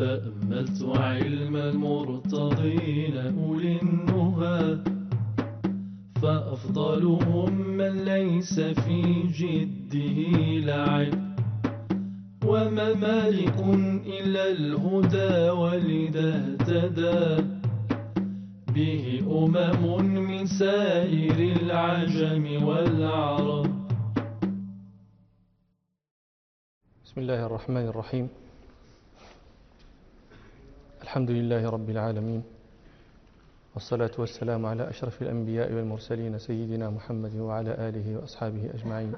تأملت علم المرتضين أولي النهى، فأفضلهم من ليس في جده لعب، وما مالك إلا الهدى ولذا اهتدى به من سائر العجم والعرب. بسم الله الرحمن الرحيم. الحمد لله رب العالمين، والصلاة والسلام على أشرف الأنبياء والمرسلين سيدنا محمد وعلى آله وأصحابه أجمعين.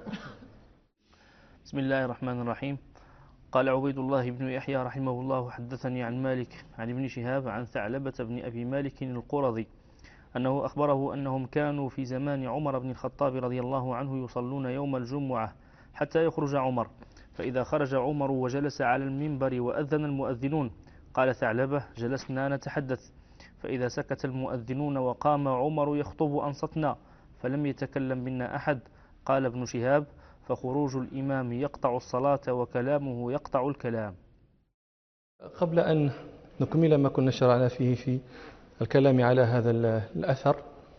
بسم الله الرحمن الرحيم. قال عبيد الله بن يحيى رحمه الله: حدثني عن مالك عن ابن شهاب عن ثعلبة بن أبي مالك القرظي أنه أخبره أنهم كانوا في زمان عمر بن الخطاب رضي الله عنه يصلون يوم الجمعة حتى يخرج عمر، فإذا خرج عمر وجلس على المنبر وأذن المؤذنون، قال ثعلبة: جلسنا نتحدث، فإذا سكت المؤذنون وقام عمر يخطب أنصتنا، فلم يتكلم منا أحد. قال ابن شهاب: فخروج الإمام يقطع الصلاة وكلامه يقطع الكلام. قبل أن نكمل ما كنا شرعنا فيه في الكلام على هذا الأثر،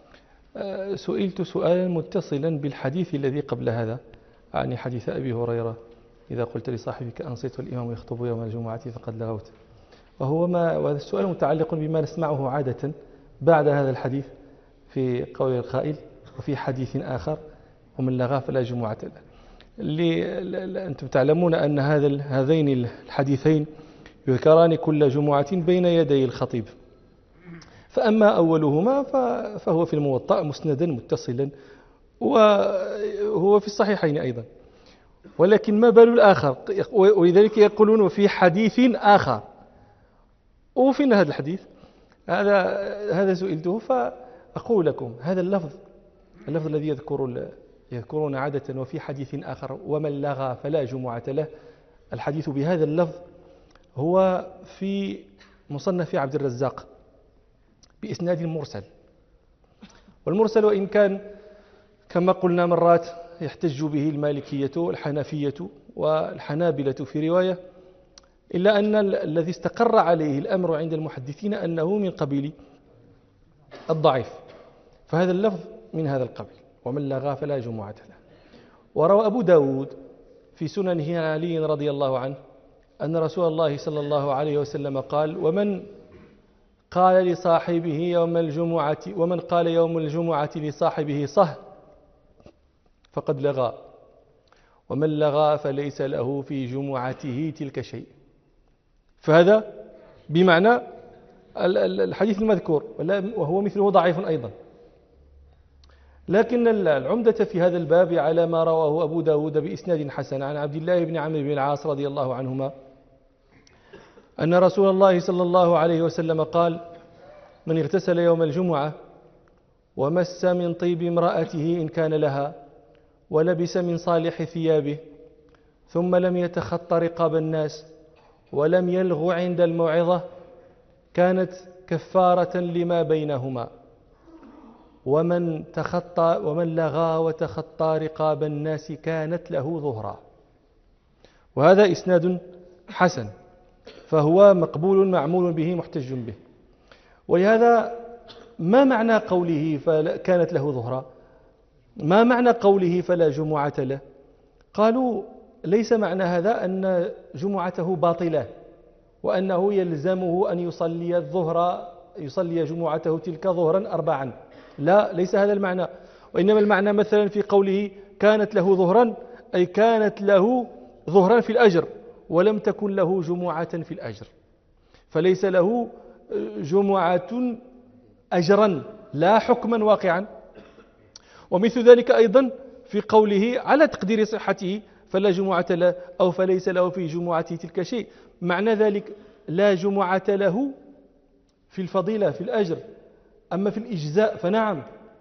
سئلت سؤالا متصلا بالحديث الذي قبل هذا، يعني حديث أبي هريرة: إذا قلت لصاحبك أنصت والإمام يخطب يوم الجمعة فقد لغوت. وهذا السؤال متعلق بما نسمعه عادة بعد هذا الحديث في قول القائل: وفي حديث آخر: ومن لغى فلا جمعة له. أنتم تعلمون أن هذين الحديثين يذكران كل جمعة بين يدي الخطيب، فأما أولهما فهو في الموطأ مسندا متصلا، وهو في الصحيحين أيضا، ولكن ما بال الآخر؟ ولذلك يقولون وفي حديث آخر. وفين هذا الحديث؟ هذا سئلته، فأقول لكم هذا اللفظ الذي يذكرون عادة: وفي حديث آخر ومن لغى فلا جمعة له. الحديث بهذا اللفظ هو في مصنف عبد الرزاق بإسناد مرسل، والمرسل وإن كان كما قلنا مرات يحتج به المالكية والحنفية والحنابلة في رواية، إلا أن الذي استقر عليه الأمر عند المحدثين أنه من قبيل الضعيف، فهذا اللفظ من هذا القبيل: ومن لغى فلا جمعة له. وروى أبو داود في سننه عن علي رضي الله عنه أن رسول الله صلى الله عليه وسلم قال: ومن قال لصاحبه يوم الجمعة ومن قال يوم الجمعة لصاحبه صه فقد لغى، ومن لغى فليس له في جمعته تلك شيء. فهذا بمعنى الحديث المذكور، وهو مثله ضعيف أيضا. لكن العمدة في هذا الباب على ما رواه أبو داود بإسناد حسن عن عبد الله بن عمرو بن العاص رضي الله عنهما أن رسول الله صلى الله عليه وسلم قال: من اغتسل يوم الجمعة ومس من طيب امرأته إن كان لها ولبس من صالح ثيابه ثم لم يتخط رقاب الناس ولم يلغ عند الموعظة كانت كفارة لما بينهما، ومن لغى وتخطى رقاب الناس كانت له ظهرا. وهذا إسناد حسن، فهو مقبول معمول به محتج به. ولهذا ما معنى قوله كانت له ظهرا؟ ما معنى قوله فلا جمعة له؟ قالوا ليس معنى هذا أن جمعته باطلة وأنه يلزمه أن يصلي جمعته تلك ظهرا 4. لا، ليس هذا المعنى، وإنما المعنى مثلا في قوله كانت له ظهرا أي كانت له ظهرا في الأجر ولم تكن له جمعة في الأجر، فليس له جمعة أجرا لا حكما واقعا. ومثل ذلك أيضا في قوله على تقدير صحته فلا جمعة له أو فليس له في جمعته تلك شيء، معنى ذلك لا جمعة له في الفضيلة في الأجر، أما في الإجزاء فنعم.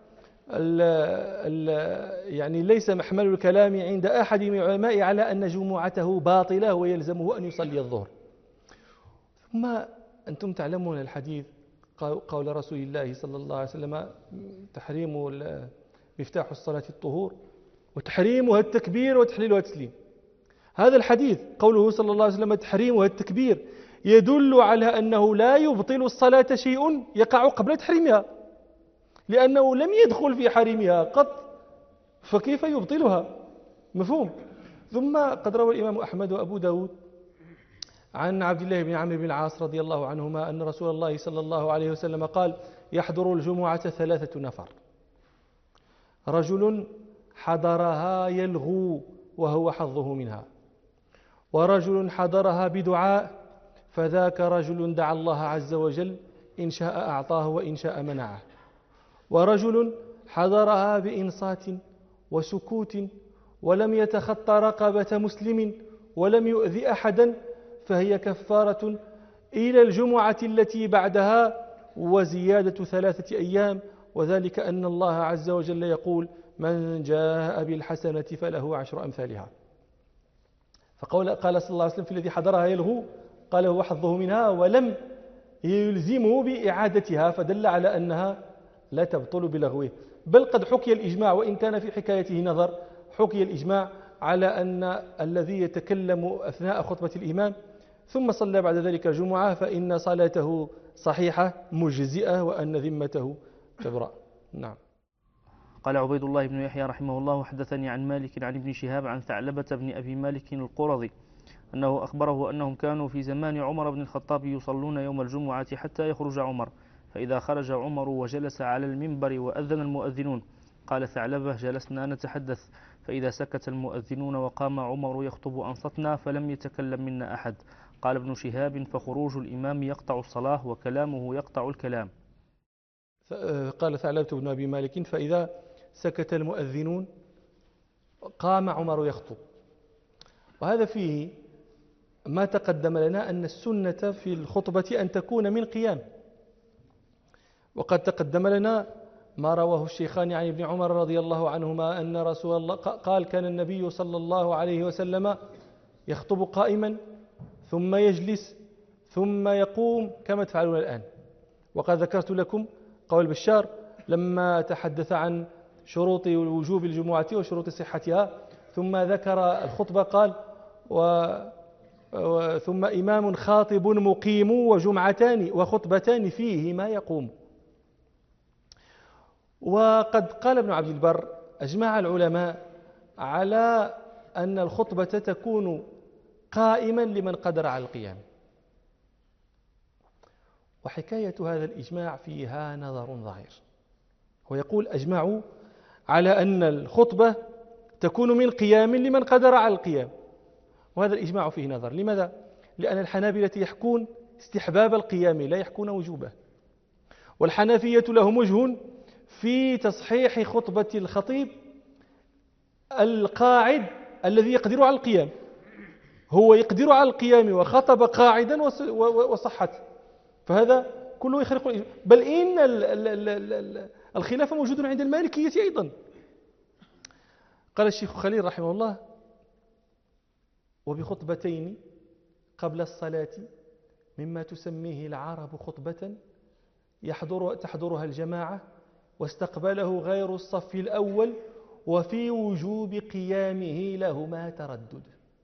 يعني ليس محمل الكلام عند أحد من العلماء على أن جمعته باطلة ويلزمه أن يصلي الظهر. ثم أنتم تعلمون الحديث قول رسول الله صلى الله عليه وسلم: تحريم مفتاح الصلاة الطهور وتحريمها التكبير وتحليلها التسليم. هذا الحديث قوله صلى الله عليه وسلم تحريمها التكبير يدل على أنه لا يبطل الصلاة شيء يقع قبل تحريمها، لأنه لم يدخل في حريمها قط، فكيف يبطلها؟ مفهوم؟ ثم قد روى الإمام أحمد وأبو داود عن عبد الله بن عمرو بن العاص رضي الله عنهما أن رسول الله صلى الله عليه وسلم قال: يحضر الجمعة 3 نفر: رجل حضرها يلغو وهو حظه منها، ورجل حضرها بدعاء فذاك رجل دعا الله عز وجل إن شاء أعطاه وإن شاء منعه، ورجل حضرها بإنصات وسكوت ولم يتخطى رقبة مسلم ولم يؤذي أحدا فهي كفارة إلى الجمعة التي بعدها وزيادة 3 أيام، وذلك أن الله عز وجل يقول: من جاء بالحسنة فله 10 أمثالها. قال صلى الله عليه وسلم في الذي حضرها يلغو قال هو حظه منها ولم يلزمه بإعادتها، فدل على أنها لا تبطل بلغوه. بل قد حكي الإجماع، وإن كان في حكايته نظر، حكي الإجماع على أن الذي يتكلم أثناء خطبة الإمام ثم صلى بعد ذلك الجمعة فإن صلاته صحيحة مجزئة وأن ذمته تبرأ. نعم. قال عبيد الله بن يحيى رحمه الله: حدثني عن مالك عن ابن شهاب عن ثعلبة بن أبي مالك القرظي أنه أخبره أنهم كانوا في زمان عمر بن الخطاب يصلون يوم الجمعة حتى يخرج عمر، فإذا خرج عمر وجلس على المنبر وأذن المؤذنون قال ثعلبة: جلسنا نتحدث، فإذا سكت المؤذنون وقام عمر يخطب أنصتنا فلم يتكلم منا أحد. قال ابن شهاب: فخروج الإمام يقطع الصلاة وكلامه يقطع الكلام. قال ثعلبة بن أبي مالك: فإذا سكت المؤذنون قام عمر يخطب. وهذا فيه ما تقدم لنا أن السنة في الخطبة أن تكون من قيام، وقد تقدم لنا ما رواه الشيخان عن ابن عمر رضي الله عنهما أن رسول الله قال: كان النبي صلى الله عليه وسلم يخطب قائما ثم يجلس ثم يقوم كما تفعلون الآن. وقد ذكرت لكم قول بشار لما تحدث عن شروط وجوب الجمعة وشروط صحتها، ثم ذكر الخطبة قال: ثم إمام خاطب مقيم وجمعتان وخطبتان فيهما يقوم. وقد قال ابن عبد البر: أجمع العلماء على أن الخطبة تكون قائما لمن قدر على القيام، وحكاية هذا الإجماع فيها نظر ظاهر. ويقول: أجمعوا على أن الخطبة تكون من قيام لمن قدر على القيام، وهذا الإجماع فيه نظر. لماذا؟ لأن الحنابلة يحكون استحباب القيام لا يحكون وجوبه، والحنفية لهم وجه في تصحيح خطبة الخطيب القاعد الذي يقدر على القيام، هو يقدر على القيام وخطب قاعدا وصحت، فهذا كله يخرق الإجماع. بل إن الخلاف موجود عند المالكية أيضا. قال الشيخ خليل رحمه الله: وبخطبتين قبل الصلاة مما تسميه العرب خطبة تحضرها الجماعة واستقبله غير الصف الأول وفي وجوب قيامه لهما تردد.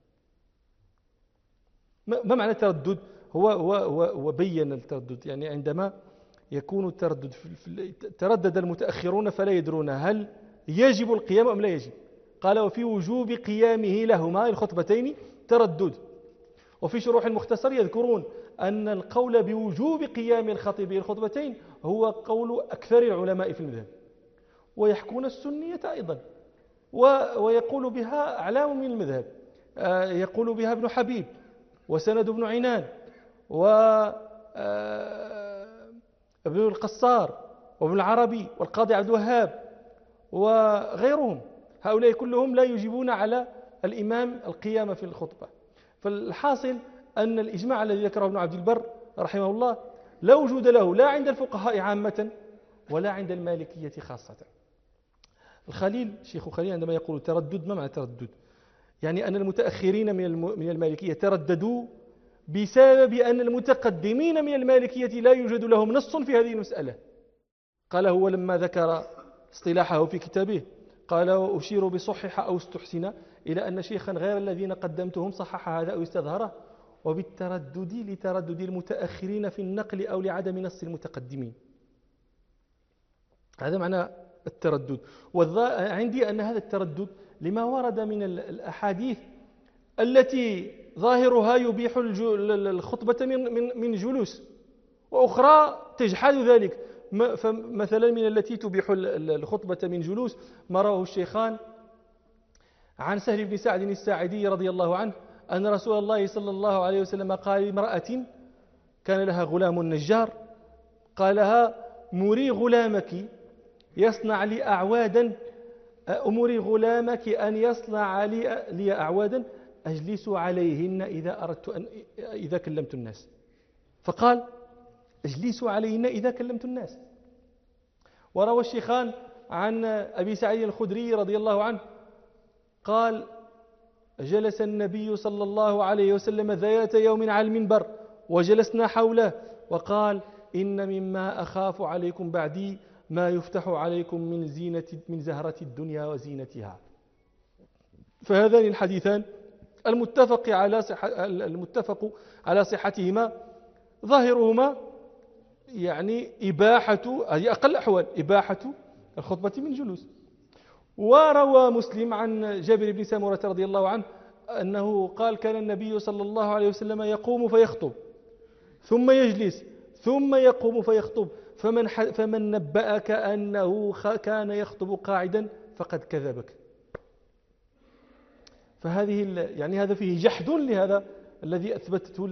ما معنى التردد؟ هو بين التردد، يعني عندما يكون التردد تردد المتأخرون فلا يدرون هل يجب القيام أم لا يجب. قال: وفي وجوب قيامه لهما الخطبتين تردد. وفي شروح المختصر يذكرون أن القول بوجوب قيام الخطيب الخطبتين هو قول أكثر العلماء في المذهب، ويحكون السنية أيضا، ويقول بها أعلام من المذهب، يقول بها ابن حبيب وسند بن عنان وابن القصار وابن العربي والقاضي عبد الوهاب وغيرهم. هؤلاء كلهم لا يجيبون على الإمام القيام في الخطبة. فالحاصل أن الإجماع الذي ذكره ابن عبد البر رحمه الله لا وجود له لا عند الفقهاء عامة ولا عند المالكية خاصة. الخليل شيخ خليل عندما يقول تردد، ما معنى تردد؟ يعني أن المتأخرين من المالكية ترددوا بسبب أن المتقدمين من المالكية لا يوجد لهم نص في هذه المسألة. قال هو لما ذكر اصطلاحه في كتابه قال: وأشير بصحح أو استحسن إلى أن شيخا غير الذين قدمتهم صحح هذا أو استظهره، وبالتردد لتردد المتأخرين في النقل أو لعدم نص المتقدمين. هذا معنى التردد. عندي أن هذا التردد لما ورد من الأحاديث التي ظاهرها يبيح الخطبة من جلوس، وأخرى تجحد ذلك. فمثلا من التي تبيح الخطبة من جلوس ما رواه الشيخان عن سهل بن سعد الساعدي رضي الله عنه أن رسول الله صلى الله عليه وسلم قال لامرأة كان لها غلام نجار، قال لها مري غلامك يصنع لي أعوادا، أمري غلامك أن يصنع لي أعوادا أجلس عليهن إذا كلمت الناس. فقال اجلسوا عليهن إذا كلمت الناس. وروى الشيخان عن أبي سعيد الخدري رضي الله عنه قال جلس النبي صلى الله عليه وسلم ذات يوم على المنبر وجلسنا حوله وقال إن مما أخاف عليكم بعدي ما يفتح عليكم من زهرة الدنيا وزينتها. فهذان الحديثان المتفق على صحتهما ظاهرهما يعني إباحة، هذه أقل أحوال إباحة الخطبة من جلوس. وروى مسلم عن جابر بن سمرة رضي الله عنه أنه قال كان النبي صلى الله عليه وسلم يقوم فيخطب ثم يجلس ثم يقوم فيخطب فمن نبأك أنه كان يخطب قاعدا فقد كذبك. فهذه يعني هذا فيه جحد لهذا الذي أثبته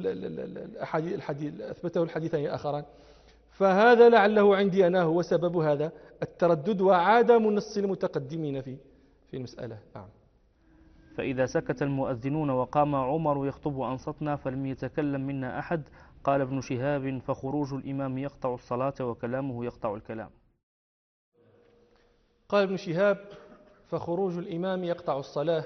الحديثين الآخران. فهذا لعله عندي أنا هو سبب هذا التردد وعدم نص المتقدمين في المسألة. نعم. فإذا سكت المؤذنون وقام عمر يخطب وأنصتنا فلم يتكلم منا أحد. قال ابن شهاب فخروج الإمام يقطع الصلاة وكلامه يقطع الكلام. قال ابن شهاب فخروج الإمام يقطع الصلاة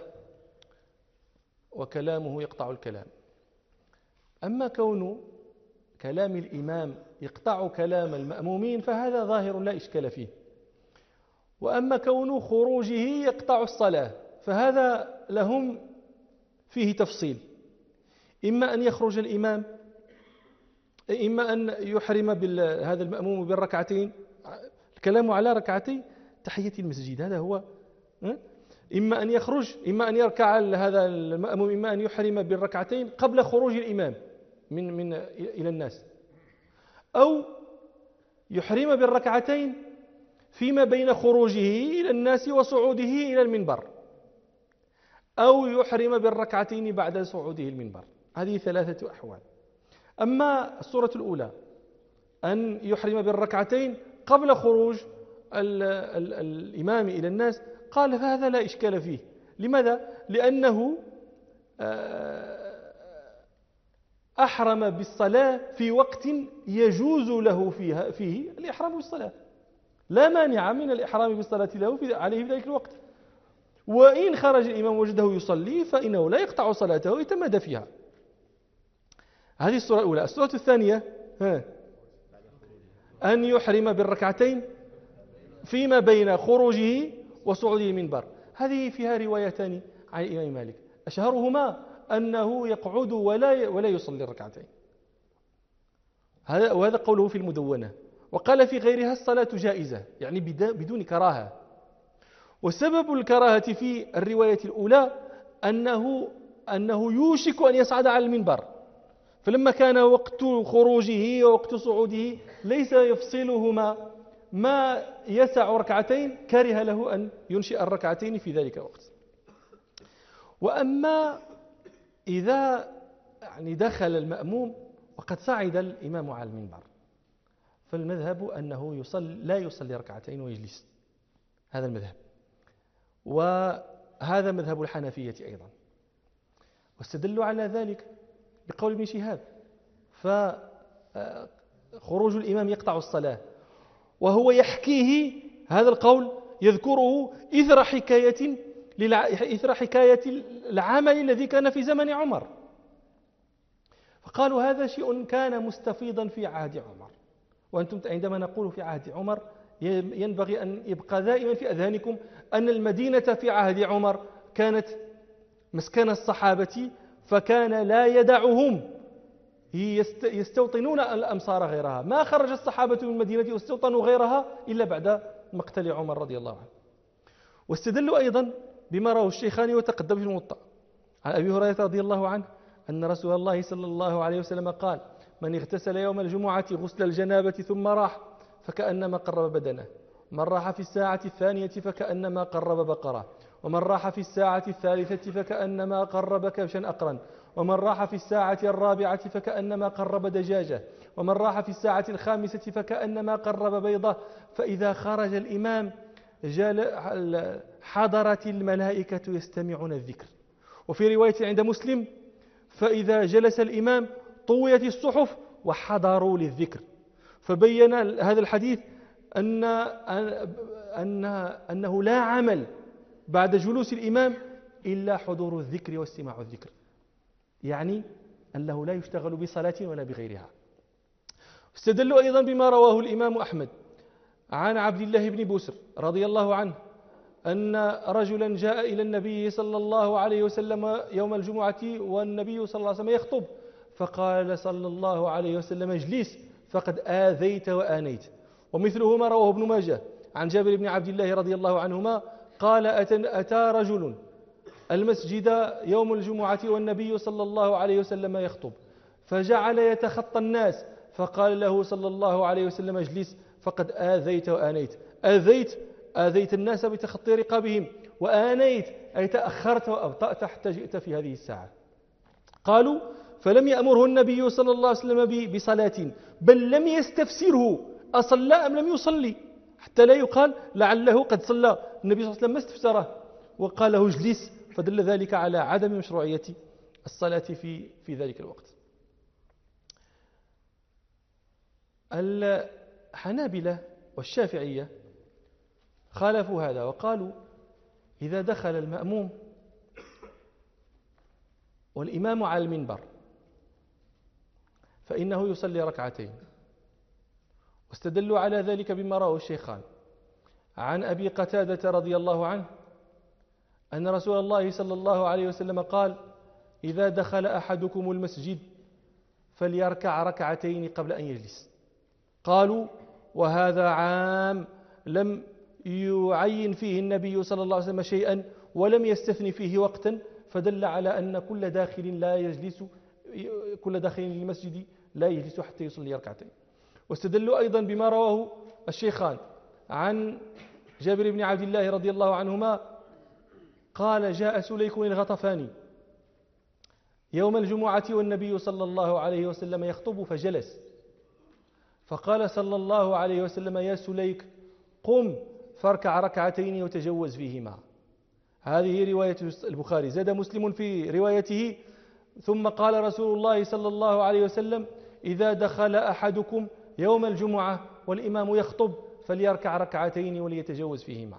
وكلامه يقطع الكلام. أما كون كلام الإمام يقطع كلام المأمومين فهذا ظاهر لا إشكال فيه. وأما كون خروجه يقطع الصلاة فهذا لهم فيه تفصيل، إما أن يخرج الإمام، إما أن يحرم هذا المأموم بالركعتين. الكلام على ركعتي تحية المسجد هذا هو، إما أن يخرج، إما أن يركع هذا المأموم، إما أن يحرم بالركعتين قبل خروج الإمام من إلى الناس، أو يحرم بالركعتين فيما بين خروجه إلى الناس وصعوده إلى المنبر، أو يحرم بالركعتين بعد صعوده المنبر. هذه ثلاثة أحوال. أما الصورة الأولى أن يحرم بالركعتين قبل خروج الإمام إلى الناس قال فهذا لا إشكال فيه. لماذا؟ لأنه أحرم بالصلاة في وقت يجوز له فيه الإحرام بالصلاة، لا مانع من الإحرام بالصلاة له عليه في ذلك الوقت. وإن خرج الإمام وجده يصلي فإنه لا يقطع صلاته يتمادى فيها. هذه الصورة الأولى. الصورة الثانية أن يحرم بالركعتين فيما بين خروجه وصعوده المنبر. هذه فيها روايتان عن الإمام مالك، أشهرهما أنه يقعد ولا يصلي الركعتين، وهذا قوله في المدونة. وقال في غيرها الصلاة جائزة، يعني بدون كراهة. وسبب الكراهة في الرواية الأولى أنه يوشك أن يصعد على المنبر، فلما كان وقت خروجه ووقت صعوده ليس يفصلهما ما يسع ركعتين، كره له أن ينشئ الركعتين في ذلك الوقت. وأما إذا يعني دخل المأموم وقد صعد الإمام على المنبر فالمذهب أنه لا يصلي ركعتين ويجلس، هذا المذهب. وهذا مذهب الحنفية أيضا، واستدلوا على ذلك بقول ابن شهاب فخروج الإمام يقطع الصلاة، وهو يحكيه هذا القول يذكره إثر حكاية العمل الذي كان في زمن عمر. فقالوا هذا شيء كان مستفيضا في عهد عمر، وأنتم عندما نقول في عهد عمر ينبغي أن يبقى دائما في أذهانكم أن المدينة في عهد عمر كانت مسكن الصحابة فكان لا يدعهم يستوطنون الأمصار غيرها. ما خرج الصحابة من المدينة واستوطنوا غيرها إلا بعد مقتل عمر رضي الله عنه. واستدلوا أيضا بما رواه الشيخان وتقدم في الموطأ عن أبي هريرة رضي الله عنه أن رسول الله صلى الله عليه وسلم قال: من اغتسل يوم الجمعة غسل الجنابة ثم راح فكأنما قرب بدنه، من راح في الساعة الثانية فكأنما قرب بقرة، ومن راح في الساعة الثالثة فكأنما قرب كبشا أقرا، ومن راح في الساعة الرابعة فكأنما قرب دجاجة، ومن راح في الساعة الخامسة فكأنما قرب بيضة. فإذا خرج الإمام حضرت الملائكة يستمعون الذكر. وفي رواية عند مسلم: فإذا جلس الإمام طويت الصحف وحضروا للذكر. فبين هذا الحديث أنه لا عمل بعد جلوس الإمام إلا حضور الذكر واستماع الذكر، يعني أنه لا يشتغل بصلاة ولا بغيرها. استدلوا أيضا بما رواه الإمام أحمد عن عبد الله بن بسر رضي الله عنه أن رجلا جاء إلى النبي صلى الله عليه وسلم يوم الجمعة والنبي صلى الله عليه وسلم يخطب، فقال صلى الله عليه وسلم: اجلس فقد آذيت وآنيت. ومثله ما رواه ابن ماجه عن جابر بن عبد الله رضي الله عنهما قال: أتى رجل المسجد يوم الجمعة والنبي صلى الله عليه وسلم يخطب، فجعل يتخطى الناس، فقال له صلى الله عليه وسلم: اجلس فقد آذيت وآنيت. آذيت الناس بتخطي رقابهم، وآنيت أي تأخرت وأبطأت حتى جئت في هذه الساعة. قالوا: فلم يأمره النبي صلى الله عليه وسلم بصلاة، بل لم يستفسره أصلى أم لم يصلي، حتى لا يقال لعله قد صلى. النبي صلى الله عليه وسلم ما استفسره وقال له اجلس، فدل ذلك على عدم مشروعية الصلاة في ذلك الوقت. الحنابلة والشافعية خالفوا هذا وقالوا: إذا دخل المأموم والإمام على المنبر فإنه يصلي ركعتين. واستدلوا على ذلك بما رواه الشيخان عن أبي قتادة رضي الله عنه أن رسول الله صلى الله عليه وسلم قال: إذا دخل أحدكم المسجد فليركع ركعتين قبل أن يجلس. قالوا: وهذا عام، لم يعين فيه النبي صلى الله عليه وسلم شيئا ولم يستثني فيه وقتا، فدل على أن كل داخل للمسجد لا يجلس حتى يصلي ركعتين. واستدلوا أيضا بما رواه الشيخان عن جابر بن عبد الله رضي الله عنهما قال: جاء سليك الغطفاني يوم الجمعة والنبي صلى الله عليه وسلم يخطب فجلس، فقال صلى الله عليه وسلم: يا سليك قم فاركع ركعتين وتجوز فيهما. هذه رواية البخاري. زاد مسلم في روايته: ثم قال رسول الله صلى الله عليه وسلم: إذا دخل أحدكم يوم الجمعة والإمام يخطب فليركع ركعتين وليتجوز فيهما.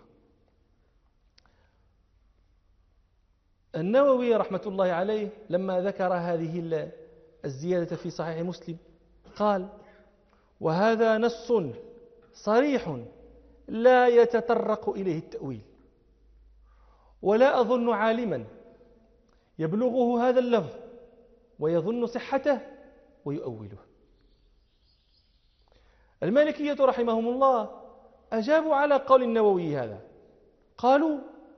النووي رحمة الله عليه لما ذكر هذه الزيادة في صحيح مسلم قال: وهذا نص صريح لا يتطرق إليه التأويل، ولا أظن عالما يبلغه هذا اللفظ ويظن صحته ويؤوله. المالكية رحمهم الله أجابوا على قول النووي هذا، قالوا: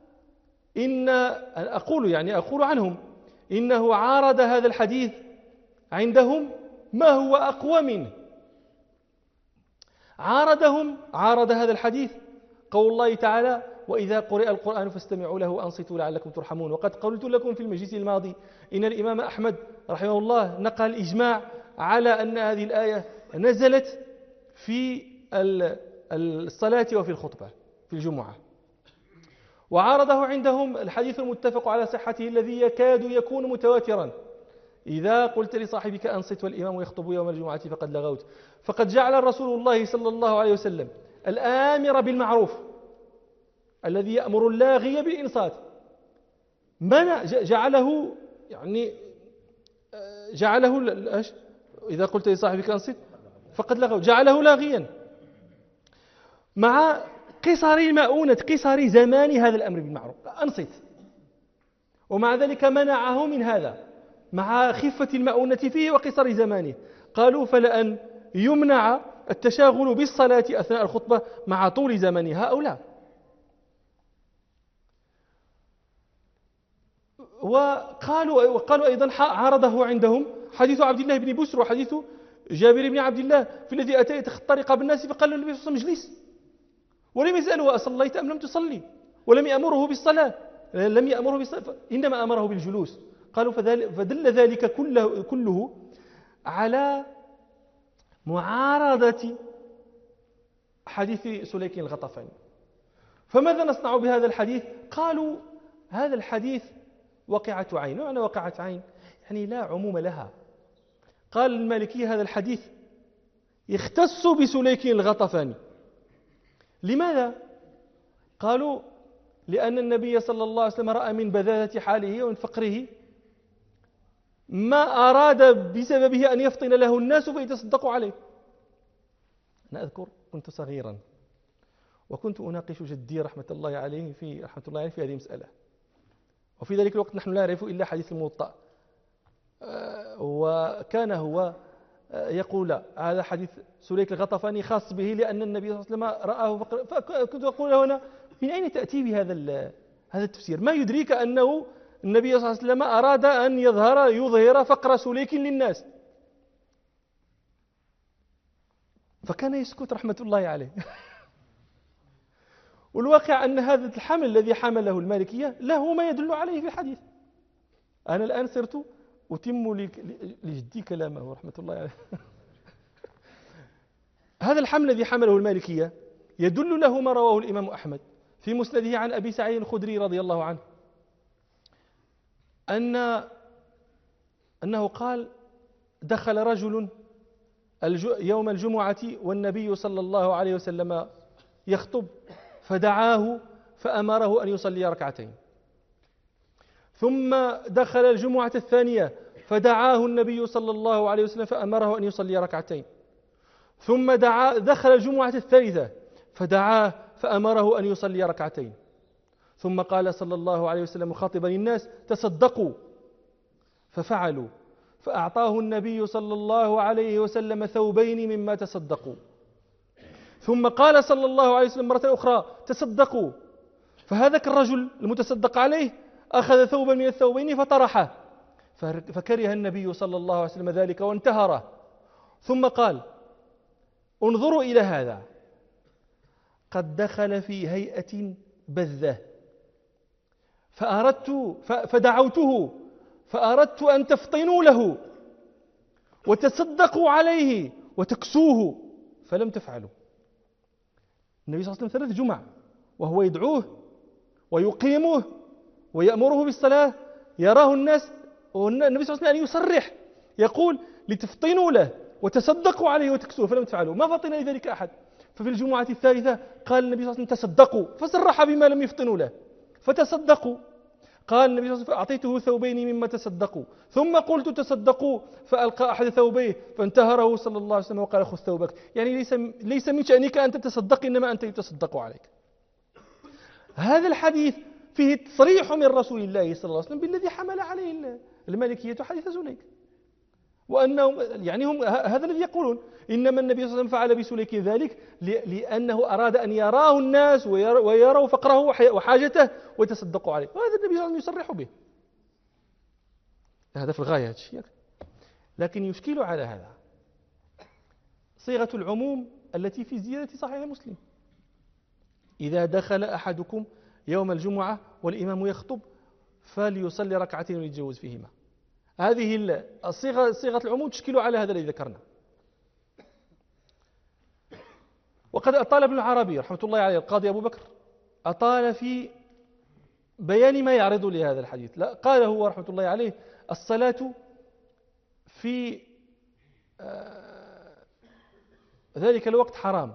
أقول عنهم إنه عارض هذا الحديث عندهم ما هو أقوى منه. عارض هذا الحديث قول الله تعالى: وإذا قرئ القرآن فاستمعوا له وأنصتوا لعلكم ترحمون. وقد قلت لكم في المجلس الماضي إن الإمام أحمد رحمه الله نقل الإجماع على أن هذه الآية نزلت في الصلاة وفي الخطبة في الجمعة. وعارضه عندهم الحديث المتفق على صحته الذي يكاد يكون متواترا: إذا قلت لصاحبك أنصت والإمام يخطب يوم الجمعة فقد لغوت. فقد جعل رسول الله صلى الله عليه وسلم الآمر بالمعروف الذي يأمر اللاغي بالإنصات جعله إذا قلت لصاحبك أنصت فقد لغوت، جعله لاغيا مع قصر زمان هذا الأمر بالمعروف، أنصت. ومع ذلك منعه من هذا مع خفة المؤونة فيه وقصر زمانه. قالوا فلأن يمنع التشاغل بالصلاة أثناء الخطبة مع طول زمنها أو لا. وقالوا أيضا عارضه عندهم حديث عبد الله بن بسر وحديث جابر بن عبد الله في الذي أتى يتخطى رقاب الناس فقال له النبي صلى الله عليه وسلم اجلس، ولم يسأله أصليت أم لم تصلي، ولم يأمره بالصلاة، لم يأمره بالصلاة، إنما أمره بالجلوس. قالوا فدل ذلك كله على معارضة حديث سليك الغطفاني. فماذا نصنع بهذا الحديث؟ قالوا هذا الحديث وقعة عين. معنى وقعة عين يعني لا عموم لها. قال المالكي هذا الحديث يختص بسليك الغطفاني. لماذا؟ قالوا لأن النبي صلى الله عليه وسلم رأى من بذاذة حاله ومن فقره ما أراد بسببه أن يفطن له الناس فيتصدقوا عليه. أنا أذكر كنت صغيرا وكنت أناقش جدي رحمة الله عليه في هذه المسألة، وفي ذلك الوقت نحن لا نعرف إلا حديث الموطأ، وكان هو يقول لا هذا حديث سليك الغطفاني خاص به لأن النبي صلى الله عليه وسلم رآه فكنت أقول له أنا من أين تأتي بهذا التفسير؟ ما يدريك أنه النبي صلى الله عليه وسلم أراد أن يظهر فقر سليك للناس. فكان يسكت رحمة الله عليه. والواقع أن هذا الحمل الذي حمله المالكية له ما يدل عليه في الحديث. أنا الآن صرت أتم لجدي كلامه رحمة الله عليه. هذا الحمل الذي حمله المالكية يدل له ما رواه الإمام أحمد في مسنده عن أبي سعيد الخدري رضي الله عنه أنه قال دخل رجل يوم الجمعة والنبي صلى الله عليه وسلم يخطب فدعاه فأمره أن يصلي ركعتين. ثم دخل الجمعة الثانية فدعاه النبي صلى الله عليه وسلم فأمره أن يصلي ركعتين. ثم دخل الجمعة الثالثة فدعاه فأمره أن يصلي ركعتين. ثم قال صلى الله عليه وسلم خاطبا الناس تصدقوا، ففعلوا، فأعطاه النبي صلى الله عليه وسلم ثوبين مما تصدقوا. ثم قال صلى الله عليه وسلم مرة أخرى تصدقوا، فهذاك الرجل المتصدق عليه أخذ ثوبا من الثوبين فطرحه، فكره النبي صلى الله عليه وسلم ذلك وانتهره. ثم قال انظروا إلى هذا قد دخل في هيئة بذة فدعوته فأردت أن تفطنوا له وتصدقوا عليه وتكسوه فلم تفعلوا. النبي صلى الله عليه وسلم 3 جمع وهو يدعوه ويقيمه ويأمره بالصلاة، يراه الناس والنبي صلى الله عليه وسلم أن يصرح يقول لتفطنوا له وتصدقوا عليه وتكسوه فلم تفعلوا، ما فطن لذلك أحد. ففي الجمعة الثالثة قال النبي صلى الله عليه وسلم تصدقوا، فصرح بما لم يفطنوا له فتصدقوا. قال النبي صلى الله عليه وسلم أعطيته ثوبين مما تصدقوا، ثم قلت تصدقوا فألقى أحد ثوبيه فانتهره صلى الله عليه وسلم وقال خذ ثوبك، يعني ليس من شأنك أن تتصدق إنما أنت يتصدق عليك. هذا الحديث فيه تصريح من رسول الله صلى الله عليه وسلم بالذي حمل عليه المالكية حديث سليك، وأنهم يعني هم هذا الذي يقولون إنما النبي صلى الله عليه وسلم فعل بسليك ذلك لأنه أراد أن يراه الناس ويروا فقره وحاجته ويتصدقوا عليه، وهذا النبي صلى الله عليه وسلم يصرح به. هذا في الغاية الشيء. لكن يشكل على هذا صيغة العموم التي في زيادة صحيح مسلم: إذا دخل أحدكم يوم الجمعة والإمام يخطب فليصلي ركعتين ويتجوز فيهما. هذه صيغة العموم تشكل على هذا الذي ذكرنا. وقد أطال ابن العربي رحمة الله عليه القاضي أبو بكر أطال في بيان ما يعرض لهذا الحديث. لا قال هو رحمة الله عليه الصلاة في ذلك الوقت حرام.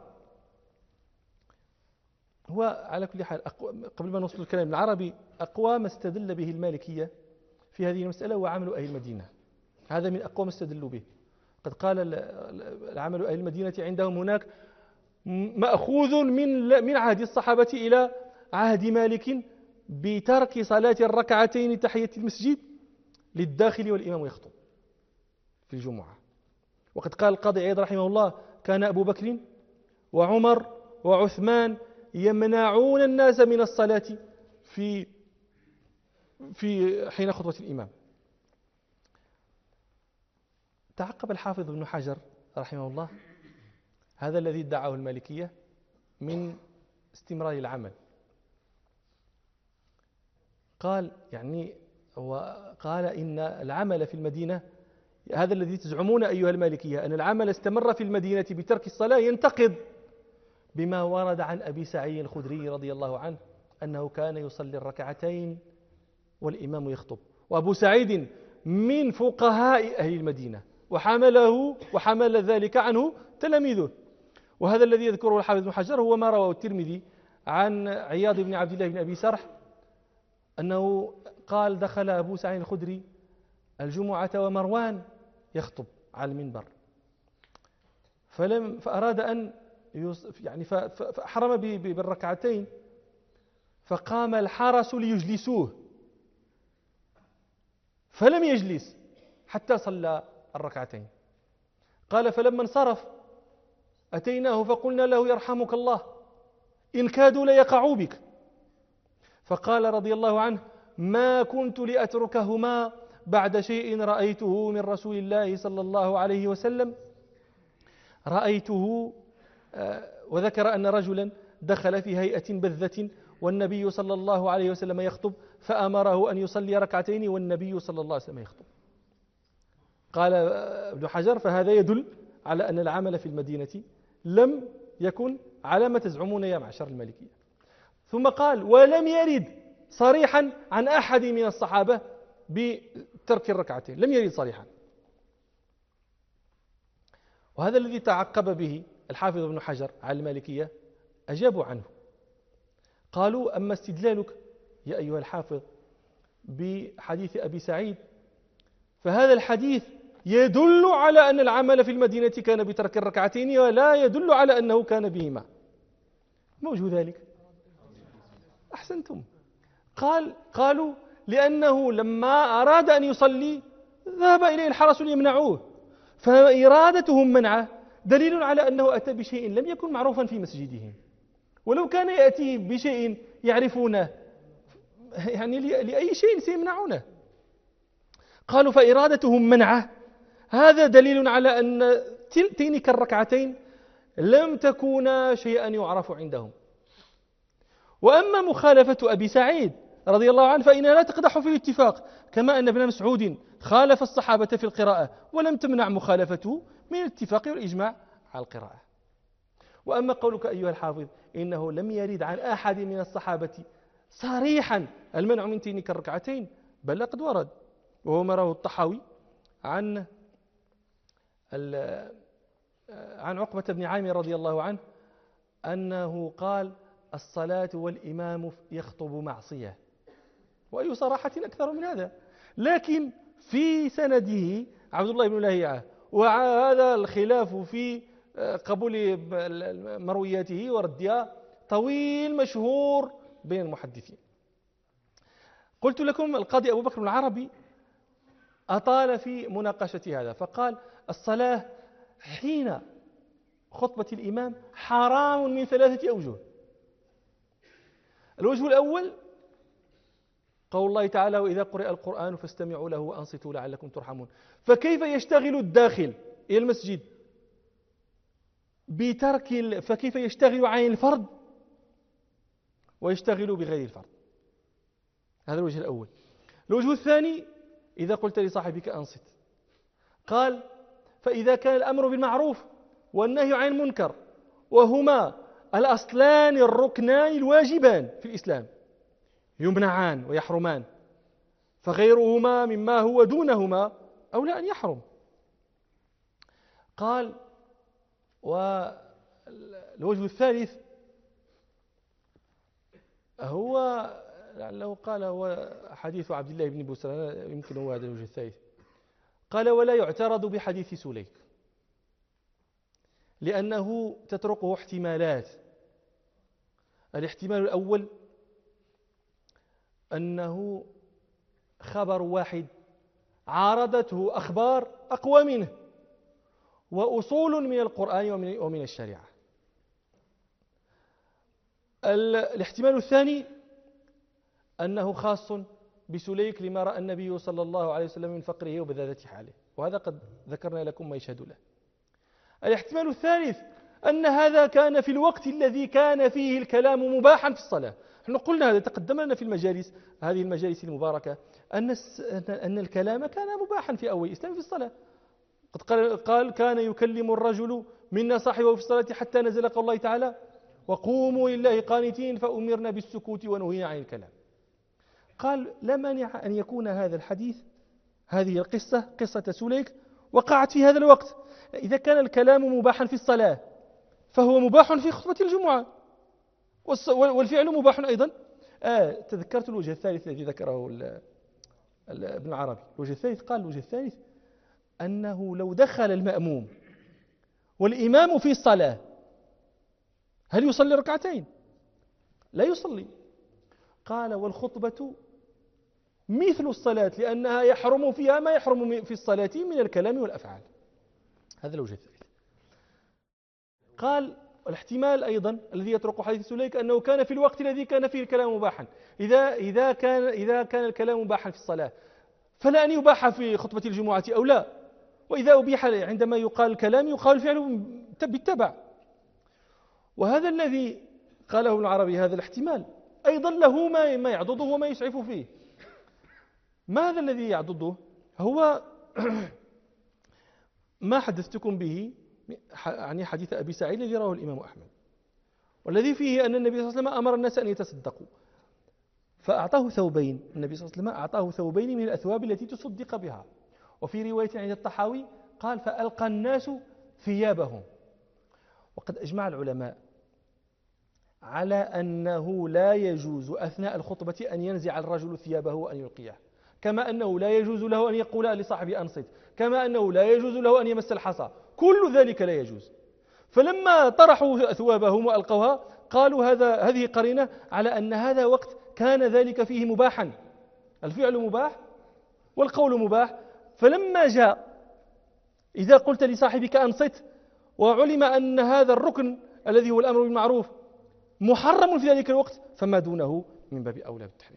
هو على كل حال قبل ما نوصل الكلام العربي أقوى ما استدل به المالكية في هذه المسألة وعمل أهل المدينة. هذا من أقوى ما استدلوا به. قد قال العمل أهل المدينة عندهم هناك مأخوذ من عهد الصحابة إلى عهد مالك بترك صلاة الركعتين تحية المسجد للداخل والإمام يخطب في الجمعة. وقد قال القاضي عياض رحمه الله: كان أبو بكر وعمر وعثمان يمنعون الناس من الصلاة في حين خطبة الإمام. تعقب الحافظ ابن حجر رحمه الله هذا الذي ادعاه المالكية من استمرار العمل. قال إن العمل في المدينة، هذا الذي تزعمون أيها المالكية أن العمل استمر في المدينة بترك الصلاة، ينتقض بما ورد عن أبي سعيد الخدري رضي الله عنه أنه كان يصلي الركعتين والإمام يخطب. وأبو سعيد من فقهاء أهل المدينة وحمل ذلك عنه تلاميذه. وهذا الذي يذكره الحافظ بن حجر هو ما رواه الترمذي عن عياض بن عبد الله بن أبي سرح أنه قال: دخل أبو سعيد الخدري الجمعة ومروان يخطب على المنبر، فأراد أن فأحرم بالركعتين، فقام الحرس ليجلسوه فلم يجلس حتى صلى الركعتين. قال: فلما انصرف أتيناه فقلنا له: يرحمك الله، إن كادوا ليقعوا بك. فقال رضي الله عنه: ما كنت لأتركهما بعد شيء رأيته من رسول الله صلى الله عليه وسلم. رأيته وذكر أن رجلا دخل في هيئة بذة والنبي صلى الله عليه وسلم يخطب، فأمره أن يصلي ركعتين والنبي صلى الله عليه وسلم يخطب. قال ابن حجر: فهذا يدل على أن العمل في المدينة لم يكن على ما تزعمون يا معشر المالكية. ثم قال: ولم يرد صريحا عن أحد من الصحابة بترك الركعتين، لم يرد صريحا. وهذا الذي تعقب به الحافظ ابن حجر على المالكية أجابوا عنه، قالوا: أما استدلالك يا أيها الحافظ بحديث أبي سعيد فهذا الحديث يدل على أن العمل في المدينة كان بترك الركعتين ولا يدل على أنه كان بهما. ما وجه ذلك؟ أحسنتم. قالوا: لأنه لما أراد أن يصلي ذهب إليه الحرس ليمنعوه، فإرادتهم منعه دليل على أنه أتى بشيء لم يكن معروفا في مسجدهم، ولو كان يأتي بشيء يعرفونه لأي شيء سيمنعونه. قالوا: فإرادتهم منعه هذا دليل على أن تلك الركعتين لم تكونا شيئا يعرف عندهم. وأما مخالفة أبي سعيد رضي الله عنه فإنها لا تقدح في الاتفاق، كما أن ابن مسعود خالف الصحابة في القراءة ولم تمنع مخالفته من الاتفاق والإجماع على القراءة. وأما قولك أيها الحافظ إنه لم يرد عن أحد من الصحابة صريحا المنع من تلك الركعتين، بل قد ورد، وهو ما رواه الطحاوي عن عقبة بن عامر رضي الله عنه أنه قال: الصلاة والإمام يخطب معصية. وأي صراحة أكثر من هذا؟ لكن في سنده عبد الله بن لهيعة، وهذا الخلاف في قبول مروياته وردها طويل مشهور بين المحدثين. قلت لكم القاضي أبو بكر العربي أطال في مناقشة هذا، فقال: الصلاة حين خطبة الإمام حرام من 3 أوجه. الوجه الأول قول الله تعالى: وإذا قرئ القرآن فاستمعوا له وأنصتوا لعلكم ترحمون. فكيف يشتغل الداخل إلى المسجد فكيف يشتغل عن الفرد ويشتغل بغير الفرد؟ هذا الوجه الأول. الوجه الثاني: إذا قلت لصاحبك أنصت، قال: فإذا كان الأمر بالمعروف والنهي عن المنكر وهما الأصلان الركنان الواجبان في الإسلام يمنعان ويحرمان، فغيرهما مما هو دونهما أولى أن يحرم. قال: والوجه الثالث هو لعله قال هو حديث عبد الله بن بسرى، يمكن هو هذا الوجه الثالث. قال: ولا يعترض بحديث سليك لأنه تتركه احتمالات. الاحتمال الأول أنه خبر واحد عارضته أخبار أقوى منه وأصول من القرآن ومن الشريعة. الاحتمال الثاني أنه خاص بسليك لما رأى النبي صلى الله عليه وسلم من فقره وبذاذة حاله، وهذا قد ذكرنا لكم ما يشهد له. الاحتمال الثالث أن هذا كان في الوقت الذي كان فيه الكلام مباحا في الصلاة. نحن قلنا هذا، تقدم لنا في المجالس، هذه المجالس المباركة، أن الكلام كان مباحا في أول الإسلام في الصلاة. قد قال كان يكلم الرجل منا صاحبه في الصلاة حتى نزل قول الله تعالى وقوموا لله قانتين فأمرنا بالسكوت ونهينا عن الكلام. قال لا مانع أن يكون هذا الحديث، هذه القصة، قصة سليك، وقعت في هذا الوقت. إذا كان الكلام مباحا في الصلاة فهو مباح في خطبة الجمعة، والفعل مباح أيضا. تذكرت الوجه الثالث الذي ذكره ابن العربي. الوجه الثالث، قال الوجه الثالث أنه لو دخل المأموم والإمام في الصلاة هل يصلي ركعتين؟ لا يصلي. قال والخطبة مثل الصلاة لأنها يحرم فيها ما يحرم في الصلاة من الكلام والأفعال. هذا الوجه الثالث. قال الاحتمال أيضا الذي يطرق حديث سليك أنه كان في الوقت الذي كان فيه الكلام مباحا. إذا كان الكلام مباحا في الصلاة فلا أن يباح في خطبة الجمعة أو لا، وإذا أبيح عندما يقال الكلام يقال الفعل بالتبع. وهذا الذي قاله ابن العربي، هذا الاحتمال أيضا له ما يعضده وما يسعف فيه. ماذا الذي يعضده؟ هو ما حدثتكم به عن حديث أبي سعيد الذي رواه الإمام أحمد، والذي فيه أن النبي صلى الله عليه وسلم أمر الناس أن يتصدقوا فأعطاه ثوبين. النبي صلى الله عليه وسلم أعطاه ثوبين من الأثواب التي تصدق بها. وفي رواية عند الطحاوي قال فألقى الناس ثيابهم. وقد أجمع العلماء على أنه لا يجوز أثناء الخطبة أن ينزع الرجل ثيابه وأن يلقيه، كما أنه لا يجوز له أن يقول لصاحبه أنصت، كما أنه لا يجوز له أن يمس الحصى، كل ذلك لا يجوز. فلما طرحوا أثوابهم وألقوها قالوا هذه قرينة على أن هذا وقت كان ذلك فيه مباحا، الفعل مباح والقول مباح. فلما جاء إذا قلت لصاحبك أنصت وعلم أن هذا الركن الذي هو الأمر بالمعروف محرم في ذلك الوقت فما دونه من باب أولى بالتحريم.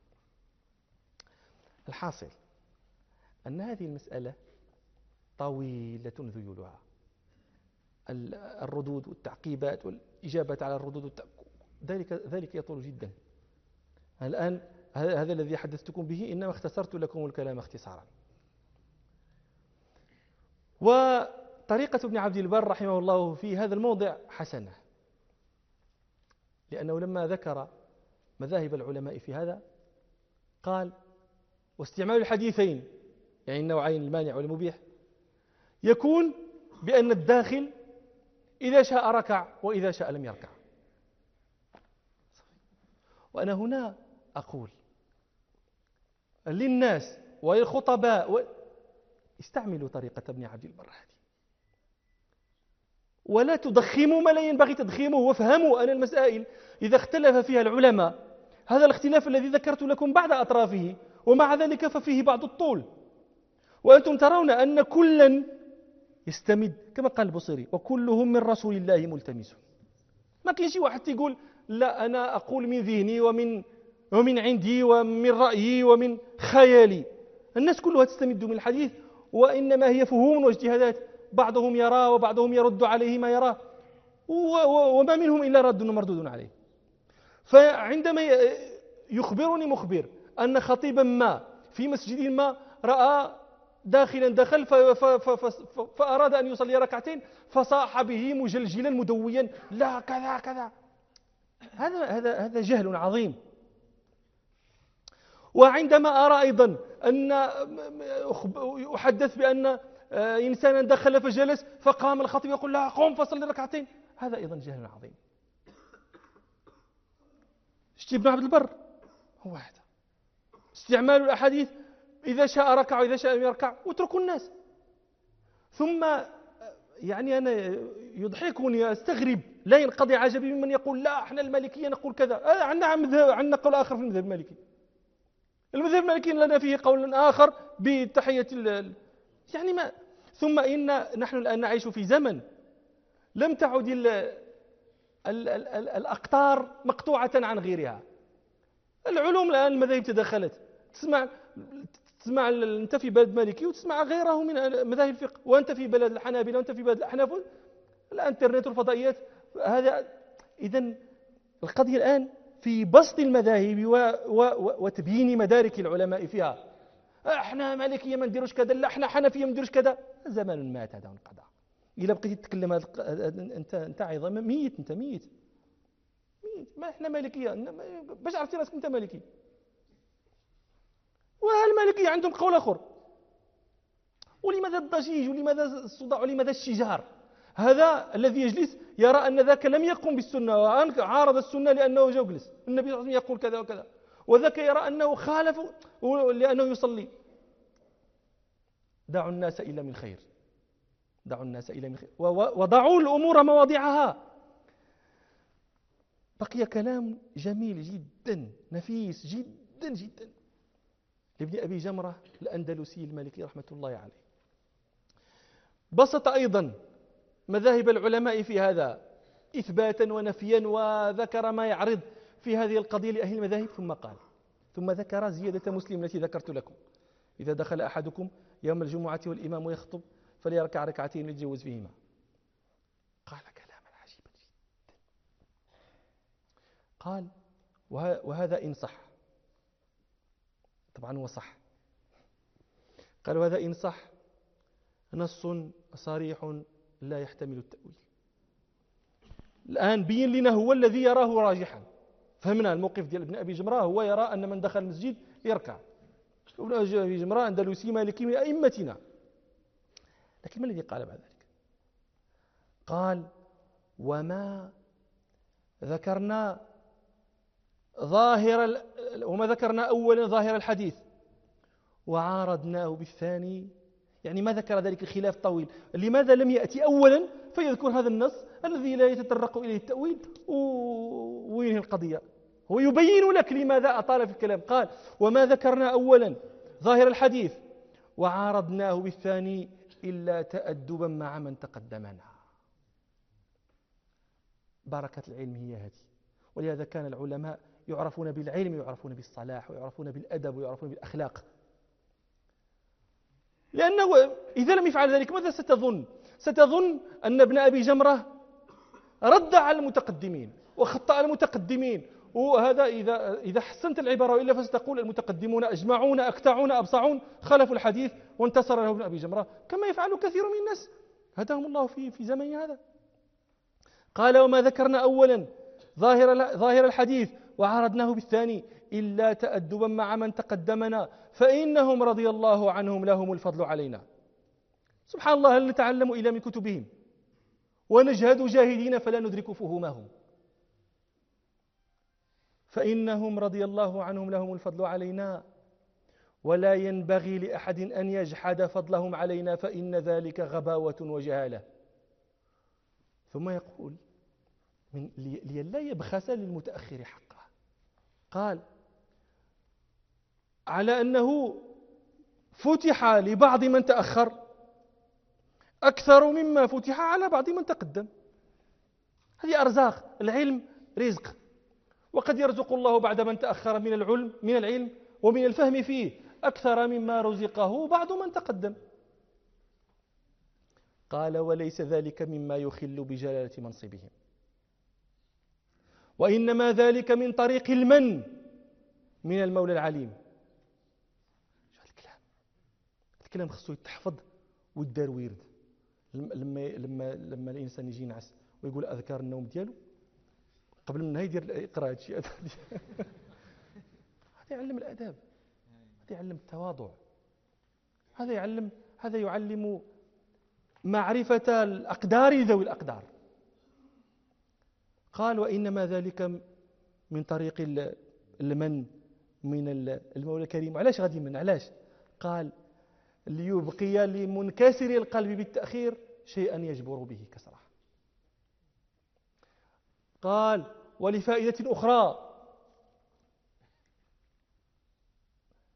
الحاصل أن هذه المسألة طويلة ذيولها، الردود والتعقيبات والإجابات على الردود ذلك يطول جدا. الآن هذا الذي حدثتكم به إنما اختصرت لكم الكلام اختصارا. وطريقة ابن عبد البر رحمه الله في هذا الموضع حسنة، لأنه لما ذكر مذاهب العلماء في هذا قال واستعمال الحديثين يعني النوعين المانع والمبيح يكون بأن الداخل إذا شاء ركع وإذا شاء لم يركع. وأنا هنا أقول للناس وللخطباء استعملوا طريقة ابن عبد البر هذه، ولا تضخموا ما لا ينبغي تضخيمه، وافهموا أن المسائل إذا اختلف فيها العلماء هذا الاختلاف الذي ذكرت لكم بعد أطرافه، ومع ذلك ففيه بعض الطول، وأنتم ترون أن كلا يستمد كما قال البصيري وكلهم من رسول الله ملتمس. ما كاين شي واحد يقول لا أنا أقول من ذهني ومن عندي ومن رأيي ومن خيالي. الناس كلها تستمد من الحديث، وإنما هي فهوم واجتهادات، بعضهم يرى وبعضهم يرد عليه ما يراه، وما منهم إلا رد ومردود عليه. فعندما يخبرني مخبر أن خطيبا ما في مسجد ما رأى داخلا دخل فأراد أن يصلي ركعتين فصاح به مجلجلا مدويا لا كذا كذا، هذا جهل عظيم. وعندما أرى أيضا أن أحدث بأن إنسانا دخل فجلس فقام الخطيب يقول لا قم فصلي ركعتين، هذا أيضا جهل عظيم. اشتي ابن عبد البر هو هذا استعمال الأحاديث إذا شاء ركع وإذا شاء يركع، واتركوا الناس. ثم يعني أنا يضحكني أستغرب لا ينقضي عجبي ممن يقول لا احنا المالكية نقول كذا، عندنا قول آخر في المذهب المالكي. المذهب المالكي لنا فيه قول آخر بتحية يعني ما. ثم نحن الآن نعيش في زمن لم تعد الأقطار مقطوعة عن غيرها. العلوم الآن المذاهب تدخلت. تسمع أنت في بلد مالكي وتسمع غيره من مذاهب الفقه، وأنت في بلد الحنابلة وأنت في بلد الأحناف، الانترنت والفضائيات. هذا إذن القضية الآن في بسط المذاهب وتبيين مدارك العلماء فيها. احنا مالكية ما نديروش كذا، لا احنا حنفية ما نديروش كذا. زمان مات هذا وانقضى. إذا بقيتي تتكلم أنت عظام ميت، أنت ميت. ما احنا مالكية، باش عرفتي راسك أنت مالكي؟ والمالكية عندهم قول آخر. ولماذا الضجيج ولماذا الصداع ولماذا الشجار؟ هذا الذي يجلس يرى أن ذاك لم يقم بالسنة وعارض السنة لأنه جاء جلس، النبي صلى الله عليه وسلم يقول كذا وكذا، وذاك يرى أنه خالف لأنه يصلي. دعوا الناس إلى من خير، دعوا الناس إلى من خير، وضعوا الأمور مواضعها. بقي كلام جميل جدا نفيس جدا جدا لابن أبي جمرة الأندلسي المالكي رحمة الله عليه. بسط أيضا مذاهب العلماء في هذا إثباتا ونفيا، وذكر ما يعرض في هذه القضية لأهل المذاهب. ثم ذكر زيادة مسلم التي ذكرت لكم: إذا دخل أحدكم يوم الجمعة والإمام يخطب فليركع ركعتين يتجوز فيهما. قال كلاما عجيبا جدا. قال وهذا إن صح، طبعا هو صح. قال وهذا إن صح نص صريح لا يحتمل التأويل. الآن بين لنا هو الذي يراه راجحا. فهمنا الموقف ديال ابن أبي جمرة، هو يرى أن من دخل المسجد يركع. ابن أبي جمرة أندلسي مالكي من أئمتنا. لكن ما الذي قال بعد ذلك؟ قال وما ذكرنا أولا ظاهر الحديث وعارضناه بالثاني، يعني ما ذكر ذلك الخلاف الطويل. لماذا لم يأتي أولا فيذكر هذا النص الذي لا يتطرق إليه التأويل وينهي القضية؟ هو يبين لك لماذا أطال في الكلام. قال وما ذكرنا أولا ظاهر الحديث وعارضناه بالثاني إلا تأدبا مع من تقدمنا. بركة العلم هي هذه. ولهذا كان العلماء يعرفون بالعلم ويعرفون بالصلاح ويعرفون بالأدب ويعرفون بالأخلاق. لأنه إذا لم يفعل ذلك ماذا ستظن؟ ستظن أن ابن أبي جمرة رد على المتقدمين وخطأ المتقدمين. وهذا إذا حسنت العبارة، وإلا فستقول المتقدمون أجمعون أكتعون أبصعون خلفوا الحديث وانتصر له ابن أبي جمرة، كما يفعل كثير من الناس هداهم الله في زمن هذا. قال وما ذكرنا أولا ظاهر الحديث وعرضناه بالثاني إلا تأدبا مع من تقدمنا فإنهم رضي الله عنهم لهم الفضل علينا. سبحان الله، هل نتعلم إلا من كتبهم ونجهد جاهدين فلا ندرك فهمهم؟ فإنهم رضي الله عنهم لهم الفضل علينا ولا ينبغي لأحد أن يجحد فضلهم علينا فإن ذلك غباوة وجهالة. ثم يقول لئلا يبخس للمتأخر حقه، قال على أنه فتح لبعض من تأخر أكثر مما فتح على بعض من تقدم. هذه أرزاق، العلم رزق، وقد يرزق الله بعد من تأخر من العلم ومن الفهم فيه أكثر مما رزقه بعض من تقدم. قال وليس ذلك مما يخل بجلالة منصبهم، وإنما ذلك من طريق المن من المولى العليم. الكلام خصو يتحفظ ويدار ويرد. لما الإنسان يجي ينعس ويقول أذكار النوم ديالو قبل من يدير يقرأ هذا الشيء، هذا يعلم الأدب، هذا يعلم التواضع، هذا يعلم معرفة الأقدار ذوي الأقدار. قال وإنما ذلك من طريق المن من المولى الكريم. علاش غادي من؟ علاش؟ قال ليبقي لمنكسر القلب بالتأخير شيئا يجبر به كسره. قال ولفائدة أخرى،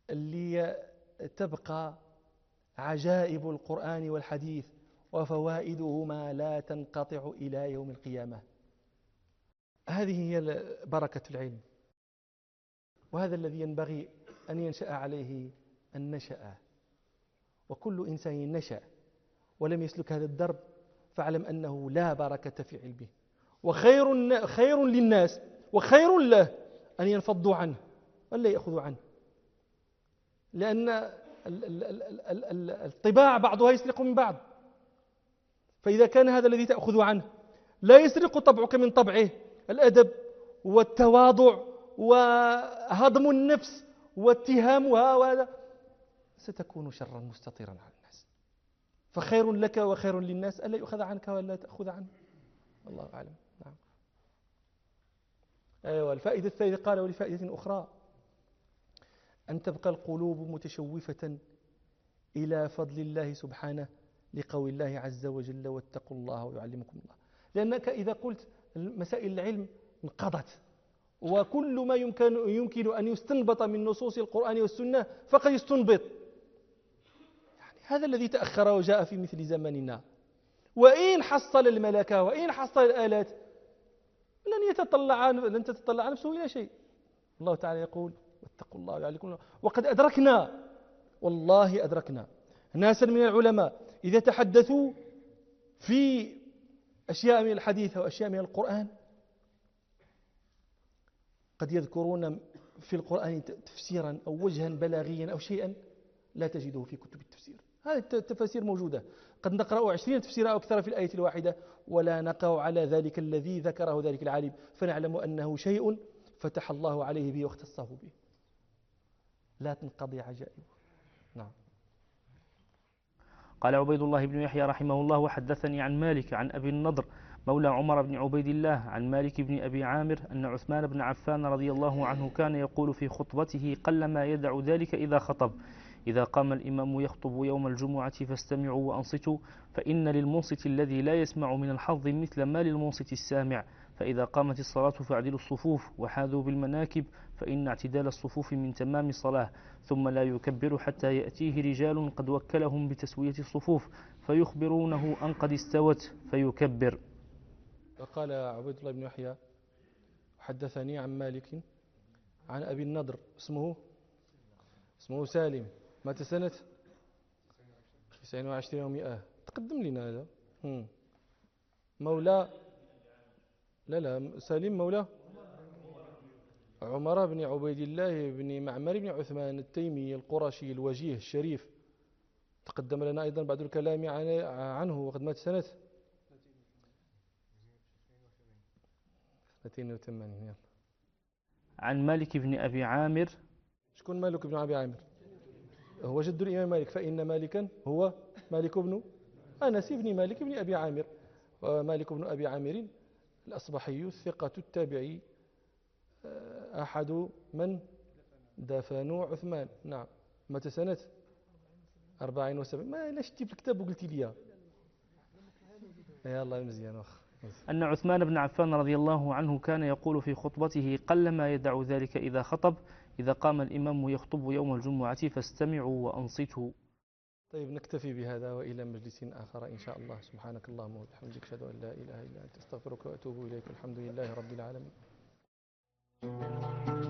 لتبقى عجائب القرآن والحديث وفوائدهما لا تنقطع إلى يوم القيامة. هذه هي بركة العلم، وهذا الذي ينبغي أن ينشأ عليه النشأ. وكل إنسان نشأ ولم يسلك هذا الدرب فاعلم أنه لا بركة في علمه، خير للناس وخير له أن ينفضوا عنه ولا يأخذوا عنه، لأن الطباع بعضها يسرق من بعض. فإذا كان هذا الذي تأخذ عنه لا يسرق طبعك من طبعه، الأدب والتواضع وهضم النفس واتهامها، وهذا ستكون شرا مستطيرا على الناس. فخير لك وخير للناس ألا يؤخذ عنك ولا تأخذ عنه. الله أعلم. نعم. أيوة. الفائدة الثالثة قال ولفائدة أخرى أن تبقى القلوب متشوفة إلى فضل الله سبحانه لقول الله عز وجل واتقوا الله ويعلمكم الله. لأنك إذا قلت مسائل العلم انقضت، وكل ما يمكن أن يستنبط من نصوص القرآن والسنة فقد يستنبط. يعني هذا الذي تأخر وجاء في مثل زمننا، وإن حصل الملكة وإن حصل الآلات لن تتطلع نفسه إلى شيء. الله تعالى يقول واتقوا الله ويعلمكم الله. وقد أدركنا، والله أدركنا ناسا من العلماء إذا تحدثوا في أشياء من الحديث وأشياء من القرآن قد يذكرون في القرآن تفسيرا أو وجها بلاغيا أو شيئا لا تجده في كتب التفسير. هذه التفاسير موجودة، قد نقرأ 20 تفسيرا أو أكثر في الآية الواحدة ولا نقع على ذلك الذي ذكره ذلك العالم، فنعلم أنه شيء فتح الله عليه به واختصه به، لا تنقضي عجائبه. نعم. قال عبيد الله بن يحيى رحمه الله وحدثني عن مالك عن أبي النضر مولى عمر بن عبيد الله عن مالك بن أبي عامر أن عثمان بن عفان رضي الله عنه كان يقول في خطبته قلما يدع ذلك إذا خطب: إذا قام الإمام يخطب يوم الجمعة فاستمعوا وأنصتوا، فإن للمنصت الذي لا يسمع من الحظ مثل ما للمنصت السامع، فإذا قامت الصلاة فاعدلوا الصفوف وحاذوا بالمناكب، فإن اعتدال الصفوف من تمام الصلاة، ثم لا يكبر حتى يأتيه رجال قد وكلهم بتسوية الصفوف فيخبرونه أن قد استوت فيكبر. وقال عبيد الله بن يحيى حدثني عن مالك عن أبي النضر اسمه سالم، مات سنة 29 و100. تقدم لنا هذا مولى لا سالم مولى عمر بن عبيد الله بن معمر بن عثمان التيمي القرشي الوجيه الشريف. تقدم لنا أيضا بعد الكلام عنه، وقد مات سنة 82. عن مالك بن أبي عامر. شكون مالك بن أبي عامر؟ هو جد الإمام مالك، فإن مالكا هو مالك بن أنس بن مالك بن أبي عامر. ومالك بن أبي عامر الأصبحي الثقة التابعي أحد من دفنوا عثمان. نعم. مات سنة 74. ما لاش تجيب الكتاب وقلتي لي يا الله مزيان. أن عثمان بن عفان رضي الله عنه كان يقول في خطبته قلما يدع ذلك إذا خطب: إذا قام الإمام يخطب يوم الجمعة فاستمعوا وأنصتوا. طيب نكتفي بهذا وإلى مجلس آخر إن شاء الله. سبحانك اللهم وبحمدك أشهد أن لا إله إلا أنت أستغفرك وأتوب إليك. الحمد لله رب العالمين.